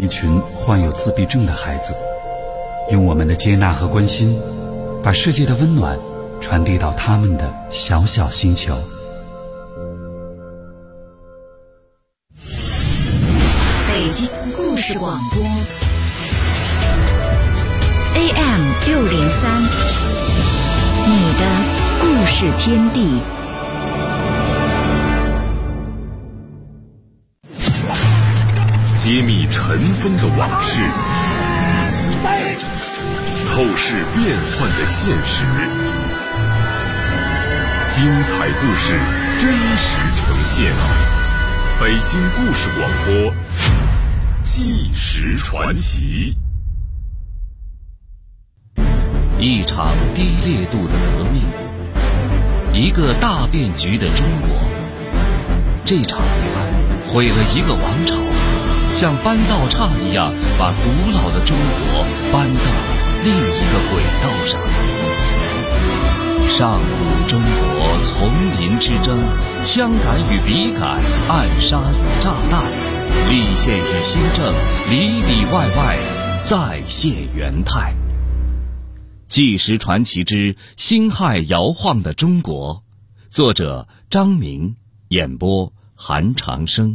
一群患有自闭症的孩子，用我们的接纳和关心，把世界的温暖传递到他们的小小星球。 北京故事广播 AM603，你的故事天地。 揭秘尘封的往事，透视变幻的现实，精彩故事真实呈现。北京故事广播，纪实传奇。 一场低烈度的革命，一个大变局的中国。这场毁了一个王朝，像搬道岔一样把古老的中国搬到另一个轨道上。上古中国丛林之争，枪杆与笔杆，暗杀与炸弹，立宪与新政，里里外外再现元态。纪实传奇之辛亥摇晃的中国，作者张明，演播韩长生。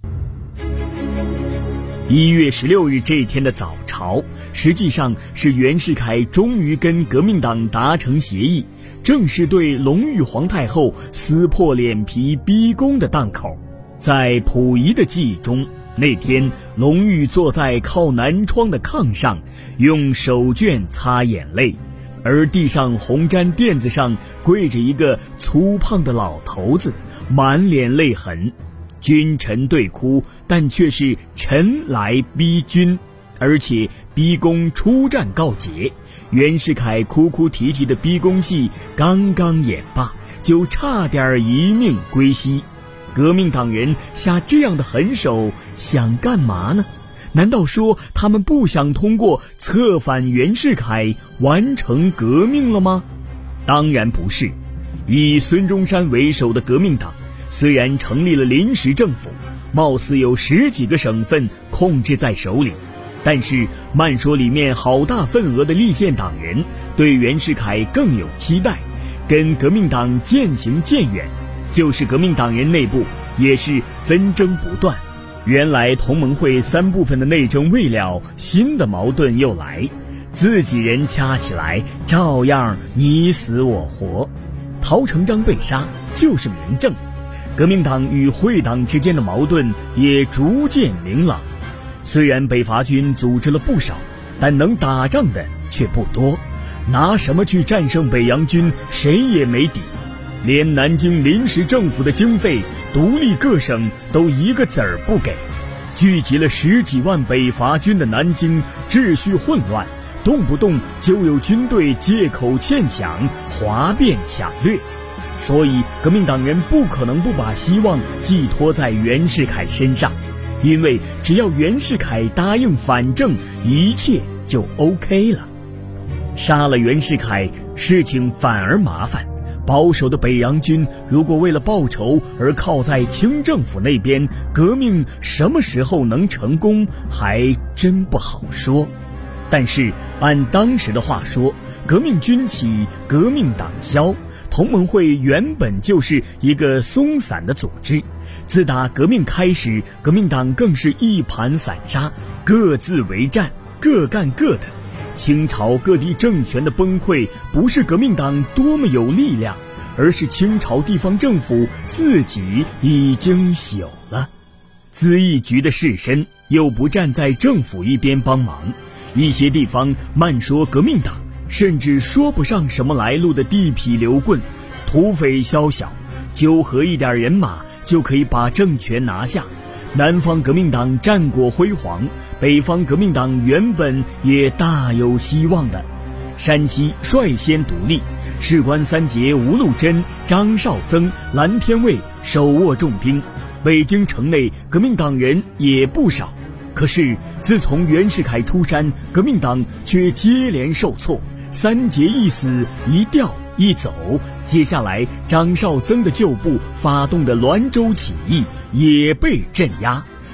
1月16日这天的早朝，实际上是袁世凯终于跟革命党达成协议，正是对隆裕皇太后撕破脸皮逼宫的档口。在溥仪的记忆中，那天隆裕坐在靠南窗的炕上，用手绢擦眼泪，而地上红毡垫子上跪着一个粗胖的老头子，满脸泪痕。君臣对哭，但却是臣来逼君，而且逼宫出战告捷。袁世凯哭哭啼啼的逼宫戏刚刚演罢，就差点一命归西。革命党人下这样的狠手想干嘛呢？难道说他们不想通过策反袁世凯完成革命了吗？当然不是。以孙中山为首的革命党虽然成立了临时政府，貌似有10几个省份控制在手里，但是慢说里面好大份额的立宪党人对袁世凯更有期待，跟革命党渐行渐远，就是革命党人内部也是纷争不断。原来同盟会3部分的内政未了，新的矛盾又来，自己人掐起来照样你死我活。陶成章被杀就是明证，革命党与会党之间的矛盾也逐渐明朗。虽然北伐军组织了不少，但能打仗的却不多，拿什么去战胜北洋军，谁也没底。连南京临时政府的经费，独立各省都一个子儿不给。聚集了10几万北伐军的南京秩序混乱，动不动就有军队借口欠饷哗变抢掠。所以革命党人不可能不把希望寄托在袁世凯身上，因为只要袁世凯答应反正，一切就 OK 了。杀了袁世凯，事情反而麻烦。保守的北洋军如果为了报仇而靠在清政府那边，革命什么时候能成功还真不好说。但是按当时的话说，革命军起，革命党消，同盟会原本就是一个松散的组织。自打革命开始，革命党更是一盘散沙，各自为战，各干各的。清朝各地政权的崩溃，不是革命党多么有力量，而是清朝地方政府自己已经朽了。咨议局的士绅又不站在政府一边帮忙，一些地方慢说革命党，甚至说不上什么来路的地痞流棍，土匪宵小，纠合一点人马就可以把政权拿下。南方革命党战果辉煌，北方革命党原本也大有希望的。山西率先独立，士官三杰吴禄贞、张绍曾、蓝天卫手握重兵，北京城内革命党人也不少。可是自从袁世凯出山，革命党却接连受挫，三杰一死一调一走。接下来张绍曾的旧部发动的滦州起义也被镇压，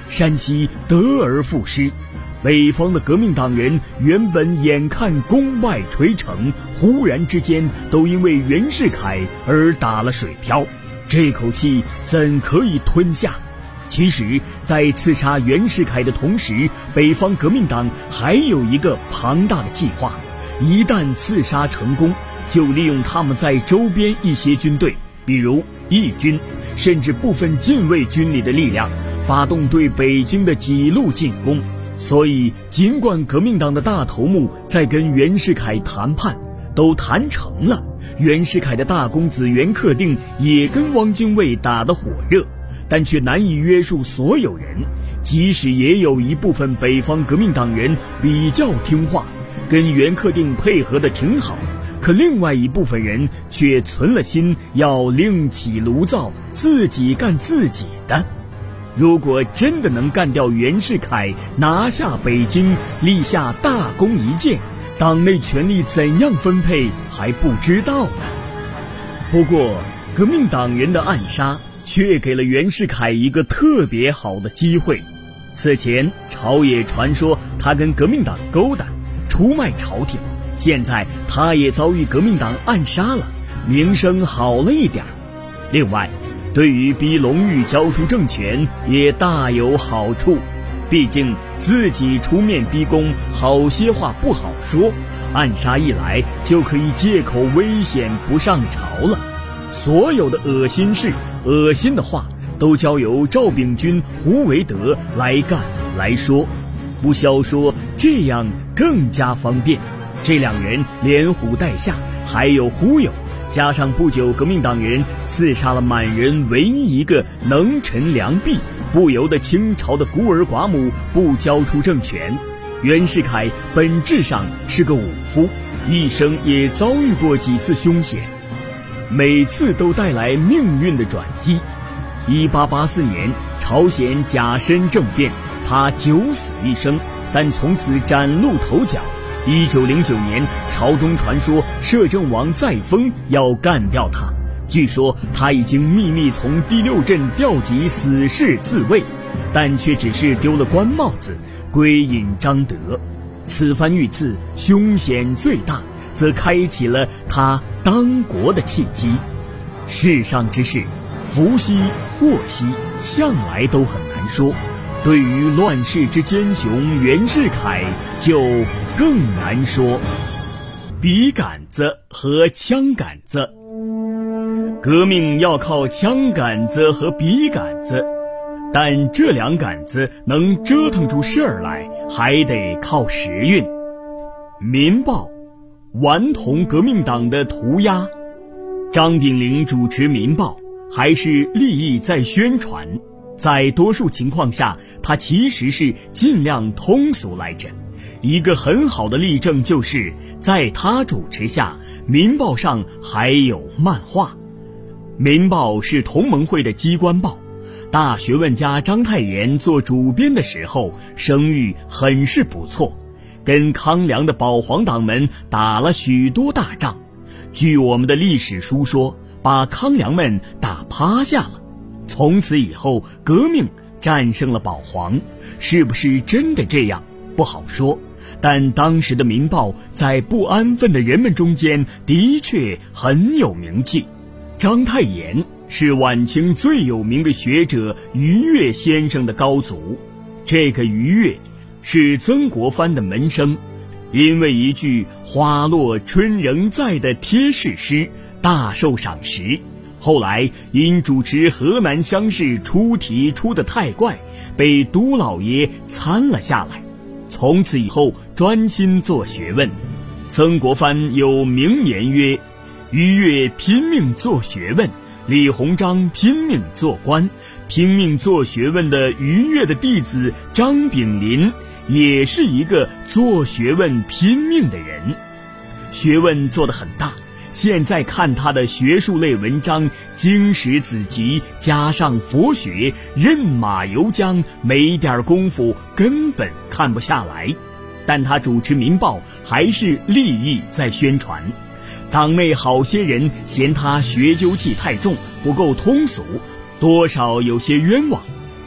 山西得而复失。北方的革命党人原本眼看功外垂成，忽然之间都因为袁世凯而打了水漂，这口气怎可以吞下？其实在刺杀袁世凯的同时，北方革命党还有一个庞大的计划，一旦刺杀成功，就利用他们在周边一些军队，比如义军，甚至部分禁卫军里的力量，发动对北京的几路进攻。所以尽管革命党的大头目在跟袁世凯谈判都谈成了，袁世凯的大公子袁克定也跟汪精卫打得火热，但却难以约束所有人。即使也有一部分北方革命党人比较听话，跟袁克定配合得挺好，可另外一部分人却存了心要另起炉灶，自己干自己的。如果真的能干掉袁世凯，拿下北京，立下大功一件，党内权力怎样分配还不知道呢。不过革命党人的暗杀却给了袁世凯一个特别好的机会。此前朝野传说他跟革命党勾搭，出卖朝廷，现在他也遭遇革命党暗杀了，名声好了一点。另外对于逼隆裕交出政权也大有好处，毕竟自己出面逼宫，好些话不好说，暗杀一来就可以借口危险不上朝了。所有的恶心事、恶心的话都交由赵秉钧、胡惟德来干来说，不消说，这样更加方便。这两人连唬带吓，还有忽悠，加上不久革命党人刺杀了满人唯一一个能臣良弼，不由得清朝的孤儿寡母不交出政权。袁世凯本质上是个武夫，一生也遭遇过几次凶险，每次都带来命运的转机。1884年朝鲜甲申政变，他九死一生，但从此崭露头角。1909年朝中传说摄政王载沣要干掉他，据说他已经秘密从第6镇调集死士自卫，但却只是丢了官帽子，归隐张德。此番遇刺凶险最大，则开启了他当国的契机。世上之事，福兮祸兮，向来都很难说，对于乱世之奸雄袁世凯就更难说。笔杆子和枪杆子，革命要靠枪杆子和笔杆子，但这两杆子能折腾出事儿来，还得靠时运。民报顽童革命党的涂鸦，张炳麟主持民报，还是利益在宣传，在多数情况下他其实是尽量通俗来着。一个很好的例证就是在他主持下，民报上还有漫画。民报是同盟会的机关报，大学问家章太炎做主编的时候声誉很是不错，跟康梁的保皇党们打了许多大仗，据我们的历史书说，把康梁们打趴下了。从此以后革命战胜了保皇，是不是真的这样不好说，但当时的民报在不安分的人们中间的确很有名气。章太炎是晚清最有名的学者于越先生的高祖，这个于越是曾国藩的门生，因为一句花落春仍在的贴士诗大受赏识，后来因主持河南乡试出题出得太怪，被都老爷参了下来，从此以后专心做学问。曾国藩有名言曰：于越拼命做学问，李鸿章拼命做官。拼命做学问的于越的弟子张炳麟也是一个做学问拼命的人，学问做得很大。现在看他的学术类文章，经史子集加上佛学，任马游缰，没点功夫根本看不下来。但他主持民报还是利益在宣传。党内好些人嫌他学究气太重，不够通俗，多少有些冤枉。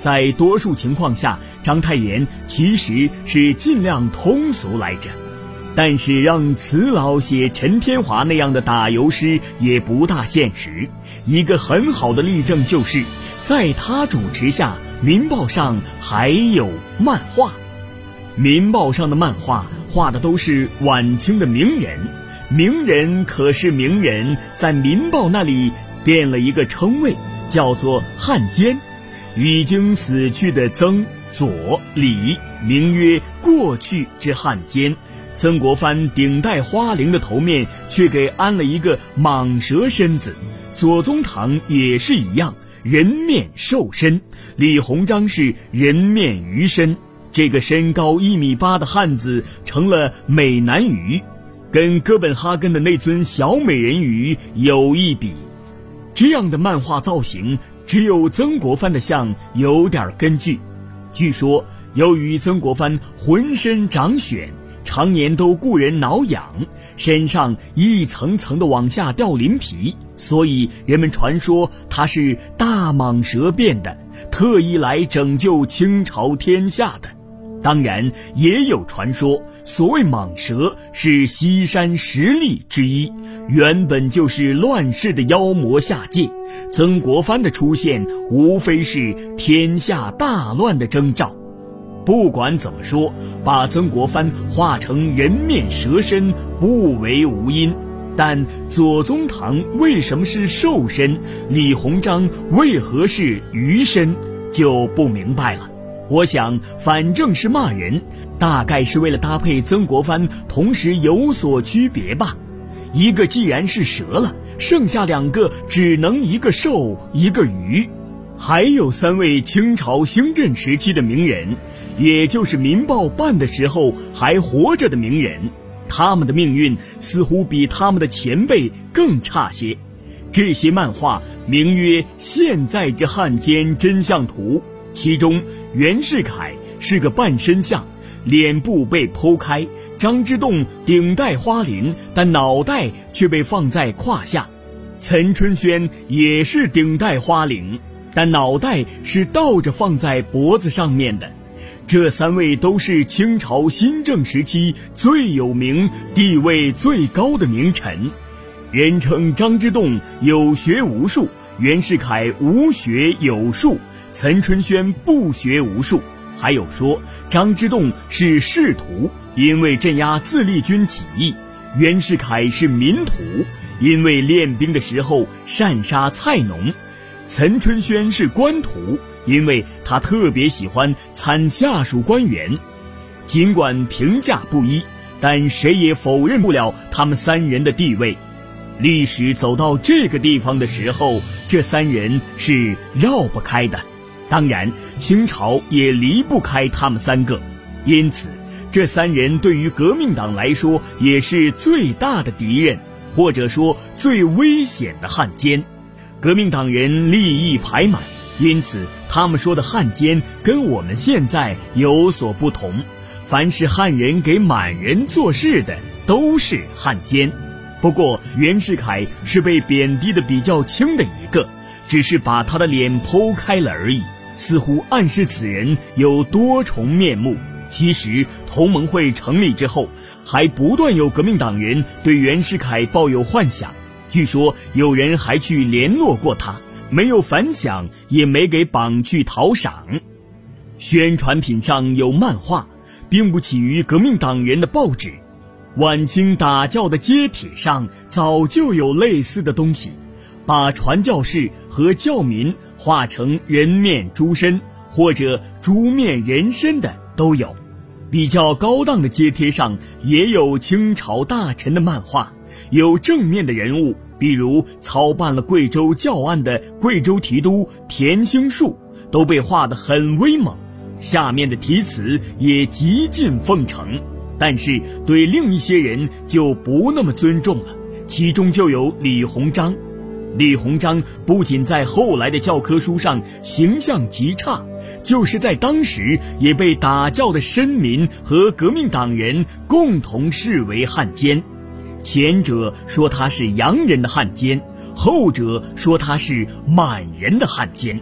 在多数情况下，章太炎其实是尽量通俗来着。但是让慈老写陈天华那样的打油诗也不大现实。一个很好的例证就是，在他主持下，民报上还有漫画。民报上的漫画画的都是晚清的名人，名人可是名人，在民报那里变了一个称谓，叫做汉奸。已经死去的曾、左、李名曰过去之汉奸，曾国藩顶戴花翎的头面却给安了一个蟒蛇身子，左宗棠也是一样，人面兽身，李鸿章是人面鱼身。这个身高1.8米的汉子成了美男鱼，跟哥本哈根的那尊小美人鱼有一比。这样的漫画造型只有曾国藩的像有点根据。据说由于曾国藩浑身长癣，常年都顾人挠痒，身上一层层的往下掉鳞皮，所以人们传说他是大蟒蛇变的，特意来拯救清朝天下的。当然也有传说，所谓蟒蛇是西山10力之一，原本就是乱世的妖魔下界，曾国藩的出现无非是天下大乱的征兆。不管怎么说，把曾国藩画成人面蛇身不为无因，但左宗棠为什么是兽身，李鸿章为何是鱼身，就不明白了。我想反正是骂人，大概是为了搭配曾国藩同时有所区别吧。一个既然是蛇了，剩下2个只能一个兽一个鱼。还有3位清朝兴振时期的名人，也就是民报办的时候还活着的名人，他们的命运似乎比他们的前辈更差些。这些漫画名曰《现在之汉奸真相图》，其中袁世凯是个半身像，脸部被剖开，张之洞顶戴花翎，但脑袋却被放在胯下，岑春轩也是顶戴花翎，但脑袋是倒着放在脖子上面的。这3位都是清朝新政时期最有名、地位最高的名臣。人称张之洞有学无术，袁世凯无学有术，岑春轩不学无术。还有说张之洞是仕途，因为镇压自立军起义；袁世凯是民途，因为练兵的时候擅杀菜农；岑春轩是官途，因为他特别喜欢参下属官员。尽管评价不一，但谁也否认不了他们3人的地位。历史走到这个地方的时候，这3人是绕不开的。当然清朝也离不开他们3个，因此这3人对于革命党来说也是最大的敌人，或者说最危险的汉奸。革命党人利益排满，因此他们说的汉奸跟我们现在有所不同。凡是汉人给满人做事的都是汉奸。不过袁世凯是被贬低的比较轻的一个，只是把他的脸剖开了而已，似乎暗示此人有多重面目。其实同盟会成立之后，还不断有革命党人对袁世凯抱有幻想，据说有人还去联络过他，没有反响，也没给绑去讨赏。宣传品上有漫画，并不起于革命党人的报纸。晚清打教的街帖上早就有类似的东西，把传教士和教民画成人面猪身或者猪面人身的都有。比较高档的街帖上也有清朝大臣的漫画，有正面的人物，比如操办了贵州教案的贵州提督田兴树，都被画得很威猛，下面的题词也极尽奉承。但是对另一些人就不那么尊重了，其中就有李鸿章。李鸿章不仅在后来的教科书上形象极差，就是在当时也被打教的绅民和革命党人共同视为汉奸。前者说他是洋人的汉奸，后者说他是满人的汉奸。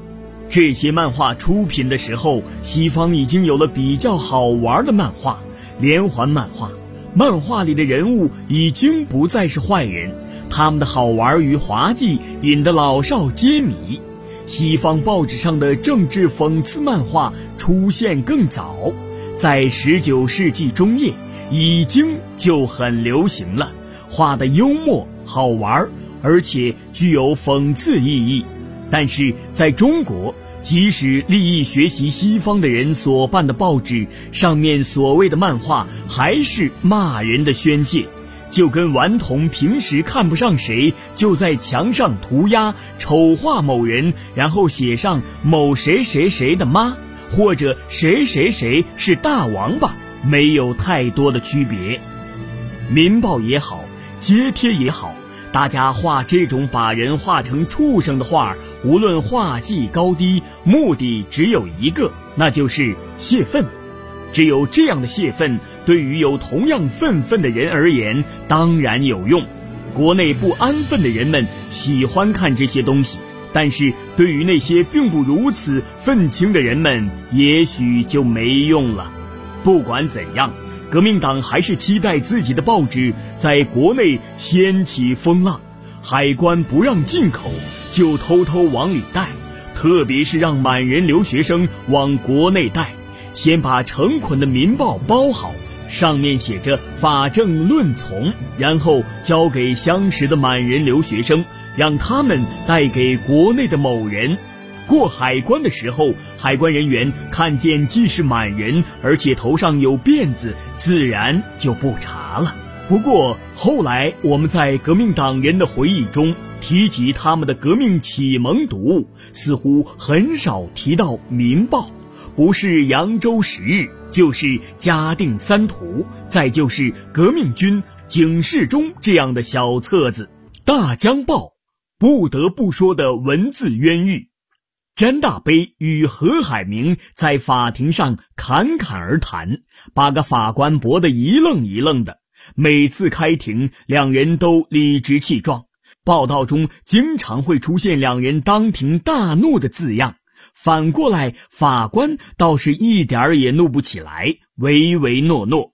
这些漫画出品的时候，西方已经有了比较好玩的漫画，连环漫画。漫画里的人物已经不再是坏人，他们的好玩与滑稽引得老少皆迷。西方报纸上的政治讽刺漫画出现更早，在19世纪中叶已经就很流行了，画得幽默好玩，而且具有讽刺意义。但是在中国，即使立意学习西方的人所办的报纸上面所谓的漫画还是骂人的宣泄，就跟顽童平时看不上谁就在墙上涂鸦丑化某人，然后写上某谁谁谁的妈，或者谁谁谁是大王八，没有太多的区别。民报也好，街贴也好，大家画这种把人画成畜生的画，无论画技高低，目的只有一个，那就是泄愤。只有这样的泄愤，对于有同样愤愤的人而言当然有用。国内不安分的人们喜欢看这些东西，但是对于那些并不如此愤青的人们也许就没用了。不管怎样，革命党还是期待自己的报纸在国内掀起风浪，海关不让进口就偷偷往里带，特别是让满人留学生往国内带，先把成捆的民报包好，上面写着法正论从，然后交给相识的满人留学生，让他们带给国内的某人。过海关的时候，海关人员看见既是满人，而且头上有辫子，自然就不查了。不过后来我们在革命党人的回忆中提及他们的革命启蒙读物，似乎很少提到民报，不是扬州十日，就是嘉定三图，再就是革命军警示中这样的小册子。大江报不得不说的文字冤狱，詹大悲与何海明在法庭上侃侃而谈，把个法官驳得一愣一愣的。每次开庭，两人都理直气壮，报道中经常会出现两人当庭大怒的字样。反过来，法官倒是一点儿也怒不起来，唯唯诺诺。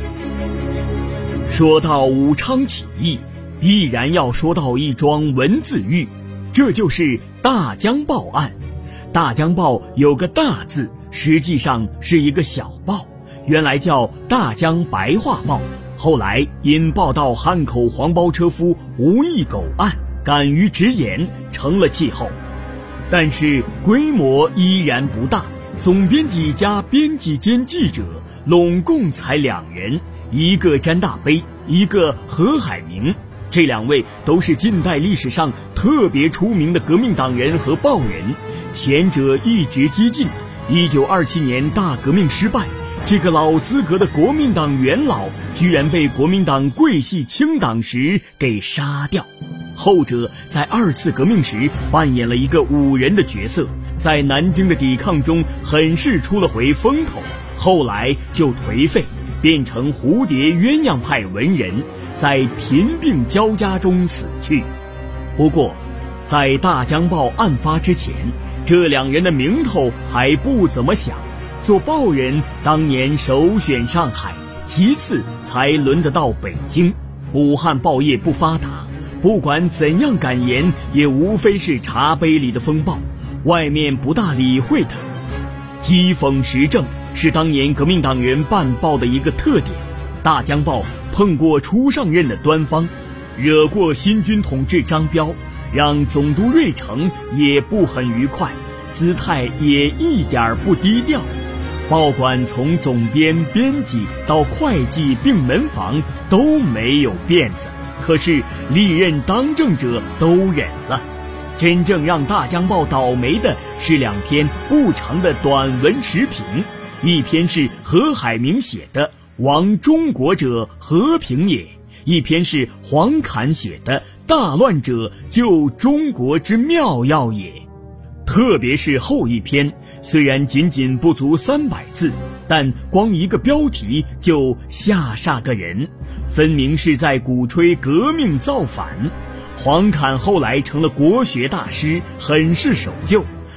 说到武昌起义，必然要说到一桩文字狱，这就是大江报案。大江报有个大字，实际上是一个小报，原来叫大江白话报，后来因报道汉口黄包车夫无意狗案，敢于直言，成了气候。但是规模依然不大，总编辑加编辑兼记者拢共才2人，一个詹大悲，一个何海明。这2位都是近代历史上特别出名的革命党人和报人，前者一直激进，1927年大革命失败，这个老资格的国民党元老居然被国民党桂系清党时给杀掉。后者在2次革命时扮演了一个武人的角色，在南京的抵抗中很是出了回风头，后来就颓废，变成蝴蝶鸳鸯派文人，在贫病交加中死去。不过在大江报案发之前，这2人的名头还不怎么响，做报人当年首选上海，其次才轮得到北京。武汉报业不发达，不管怎样敢言，也无非是茶杯里的风暴，外面不大理会的。讥讽时政是当年革命党人办报的一个特点。大江报碰过初上任的端方，惹过新军统治张彪，让总督瑞成也不很愉快，姿态也一点不低调。报馆从总编、编辑到会计并门房都没有辫子，可是历任当政者都忍了。真正让大江报倒霉的是2篇不长的短文时评，一篇是何海明写的亡中国者和平也，一篇是黄侃写的大乱者救中国之妙药也。特别是后一篇，虽然仅仅不足300字，但光一个标题就吓煞个人，分明是在鼓吹革命造反。黄侃后来成了国学大师，很是守旧，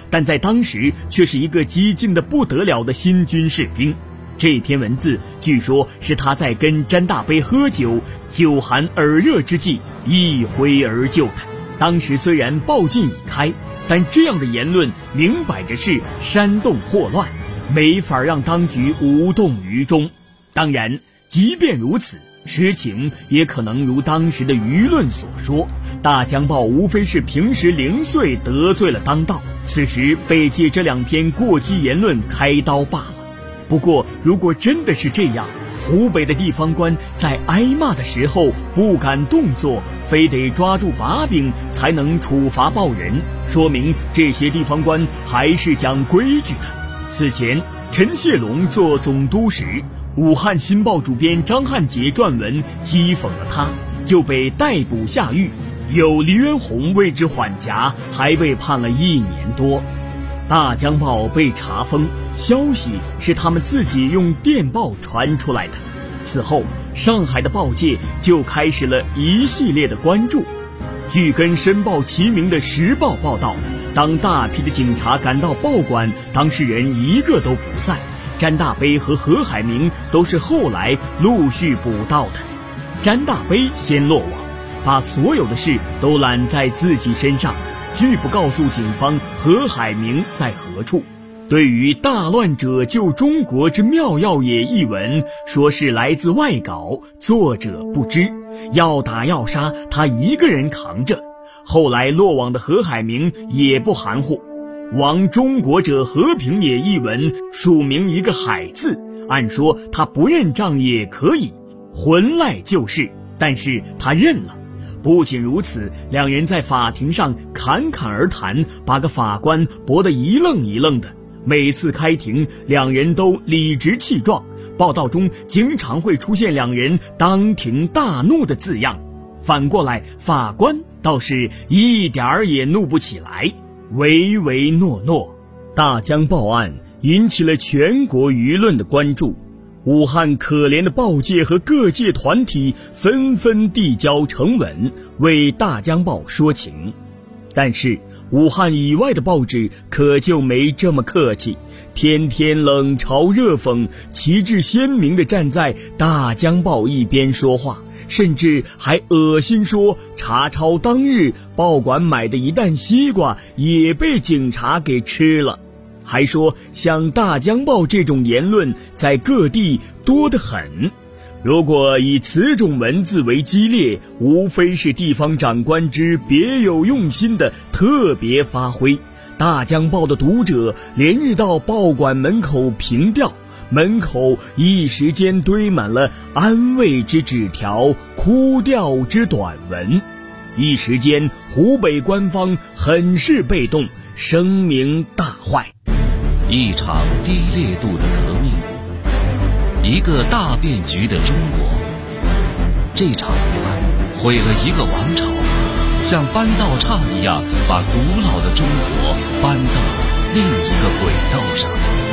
但在当时却是一个激进的不得了的新军士兵。这篇文字据说是他在跟詹大悲喝酒，酒酣耳热之际一挥而就的。当时虽然报禁已开，但这样的言论明摆着是煽动祸乱，没法让当局无动于衷。当然，即便如此，实情也可能如当时的舆论所说，大江报无非是平时零碎得罪了当道，此时被借这2篇过激言论开刀罢了。不过如果真的是这样，湖北的地方官在挨骂的时候不敢动作，非得抓住把柄才能处罚报人，说明这些地方官还是讲规矩的。此前陈谢龙做总督时，武汉新报主编张汉杰撰文讥讽了他，就被逮捕下狱，有黎元洪为之缓颊，还被判了1年多。大江报被查封，消息是他们自己用电报传出来的。此后，上海的报界就开始了一系列的关注。据跟申报齐名的《时报》报道，当大批的警察赶到报馆，当事人一个都不在。詹大悲和何海明都是后来陆续捕到的。詹大悲先落网，把所有的事都揽在自己身上，拒不告诉警方何海明在何处。对于大乱者救中国之妙药也一文，说是来自外稿，作者不知，要打要杀他一个人扛着。后来落网的何海明也不含糊，亡中国者和平也一文署名一个海字，按说他不认账也可以，混赖就是，但是他认了。不仅如此，两人在法庭上侃侃而谈，把个法官驳得一愣一愣的。每次开庭，两人都理直气壮，报道中经常会出现两人当庭大怒的字样。反过来，法官倒是一点儿也怒不起来，唯唯诺诺。大江报案引起了全国舆论的关注，武汉可怜的报界和各界团体纷纷递交呈文，为大江报说情。但是武汉以外的报纸可就没这么客气，天天冷嘲热讽，旗帜鲜明地站在大江报一边说话，甚至还恶心说查抄当日报馆买的一担西瓜也被警察给吃了，还说像大江报这种言论在各地多得很。如果以此种文字为激烈，无非是地方长官之别有用心的特别发挥。大江报的读者连日到报馆门口凭吊，门口一时间堆满了安慰之纸条、哭吊之短文。一时间湖北官方很是被动，声名大坏。 一场低烈度的革命，一个大变局的中国。这场武汉毁了一个王朝，像搬道岔一样把古老的中国搬到另一个轨道上。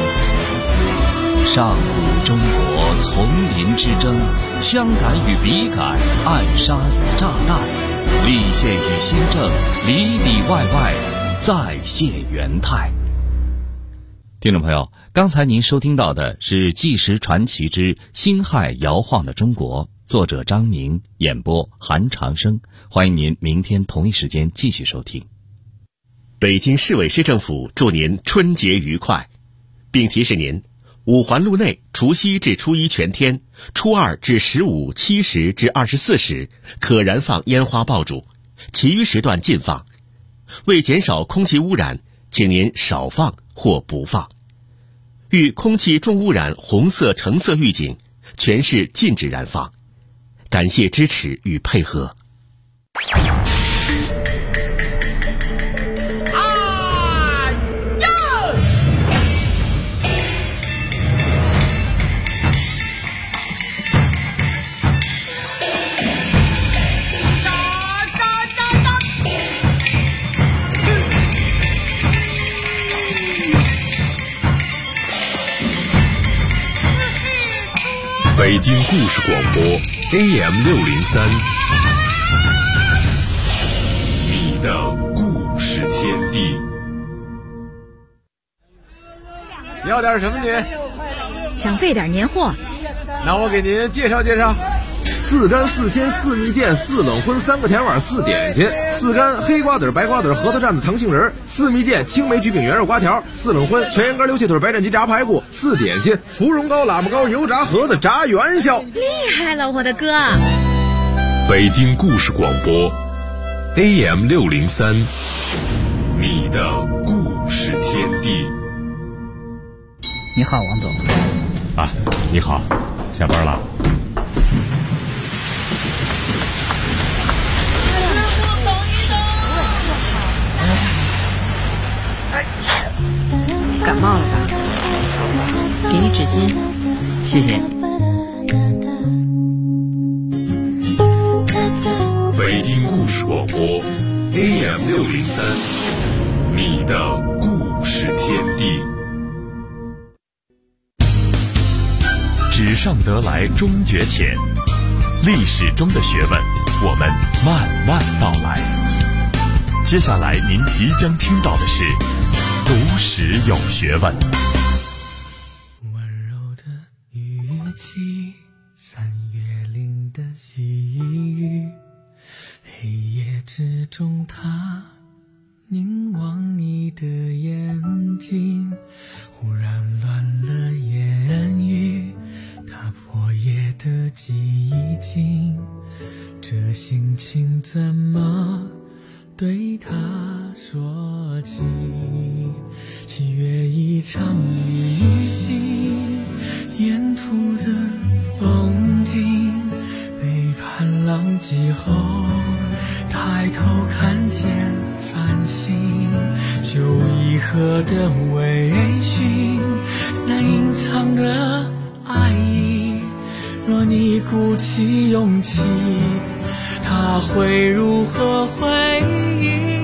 上古中国丛林之争，枪杆与笔杆，暗杀与炸弹，立宪与新政，里里外外再现元态。听众朋友，刚才您收听到的是《纪实传奇之辛亥摇晃的中国》，作者张明，演播韩长生。欢迎您明天同一时间继续收听。 北京市委市政府祝您春节愉快，并提示您，五环路内除夕至初一全天，初二至15、7时至24时可燃放烟花爆竹，其余时段禁放。为减少空气污染，请您少放或不放。遇空气重污染红色、橙色预警，全市禁止燃放。感谢支持与配合。 北京故事广播 AM603， 你的故事天地。 要点什么您？ 想备点年货。 那我给您介绍介绍。 4干4鲜4蜜饯4冷荤3个甜碗4点心，4干黑瓜子白瓜子核桃蘸子糖杏仁，4蜜饯青梅焗饼圆肉瓜条，4冷荤全羊肝溜蟹腿白斩鸡炸排骨，4点心芙蓉糕喇嘛糕油炸盒子炸元宵。 厉害了，我的哥！ 北京故事广播 AM 603，你的故事天地。 你好，王总。 啊，你好，下班了。 感冒了吧？给你纸巾。 谢谢。 北京故事广播 AM 603，你的故事天地。纸上得来终觉浅，历史中的学问，我们慢慢道来。接下来您即将听到的是读史有学问。 温柔的语气，三月岭的细雨，黑夜之中他凝望你的眼睛，忽然乱了言语，打破夜的寂静，这心情怎么对他说起？喜悦一场旅行，沿途的风景，背叛浪迹后抬头看见繁星，就一河的微醺，那隐藏的爱意，若你鼓起勇气，他会如何回应？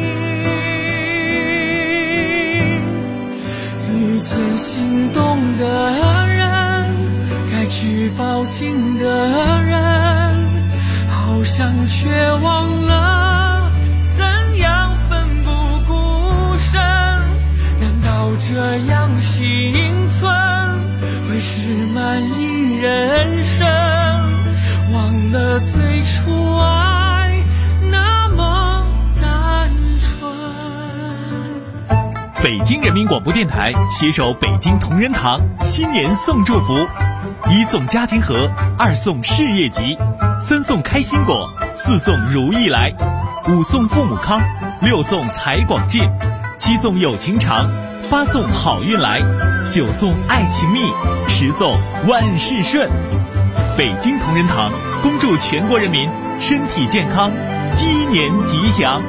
遇见心动的人，该去报警的人，好像却忘了怎样奋不顾身。难道这样幸存会是满意人生？忘了最初爱那么单纯。 北京人民广播电台携手北京同仁堂新年送祝福：1送家庭盒，2送事业集，3送开心果，4送如意来，5送父母康，6送财广进，7送友情长，8送好运来，9送爱情蜜，10送万事顺。北京同仁堂恭祝全国人民身体健康，鸡年吉祥。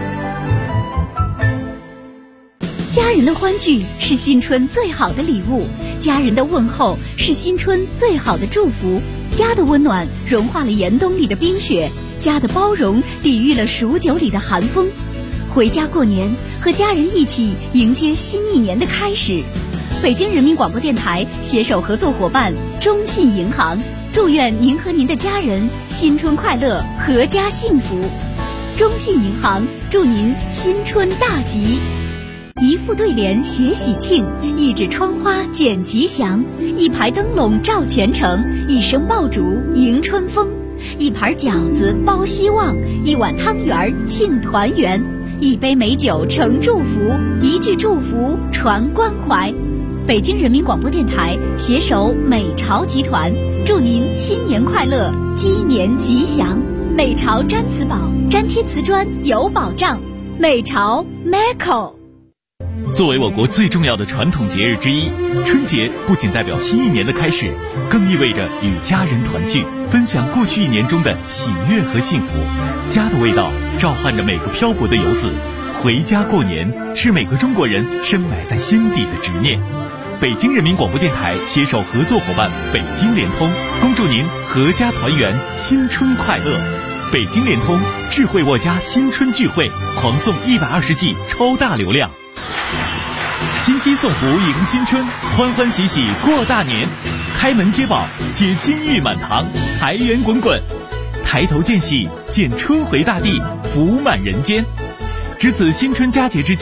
家人的欢聚是新春最好的礼物，家人的问候是新春最好的祝福。家的温暖融化了严冬里的冰雪，家的包容抵御了数九里的寒风。回家过年，和家人一起迎接新一年的开始。北京人民广播电台携手合作伙伴中信银行，祝愿您和您的家人新春快乐，阖家幸福。中信银行祝您新春大吉。一副对联写喜庆，一纸窗花剪吉祥，一排灯笼照前程，一声爆竹迎春风，一盘饺子包希望，一碗汤圆庆团圆，一杯美酒呈祝福，一句祝福传关怀。北京人民广播电台携手美巢集团，祝您新年快乐，鸡年吉祥。美巢粘瓷宝，粘贴瓷砖有保障。美巢 Meco。 作为我国最重要的传统节日之一，春节不仅代表新一年的开始，更意味着与家人团聚，分享过去一年中的喜悦和幸福。家的味道召唤着每个漂泊的游子，回家过年是每个中国人深埋在心底的执念。北京人民广播电台携手合作伙伴北京联通，恭祝您阖家团圆，新春快乐。北京联通智慧沃家新春聚会，狂送120G 超大流量。金鸡送福迎新春，欢欢喜喜过大年，开门接宝，接金玉满堂，财源滚滚，抬头见喜，见春回大地，福满人间。值此新春佳节之际，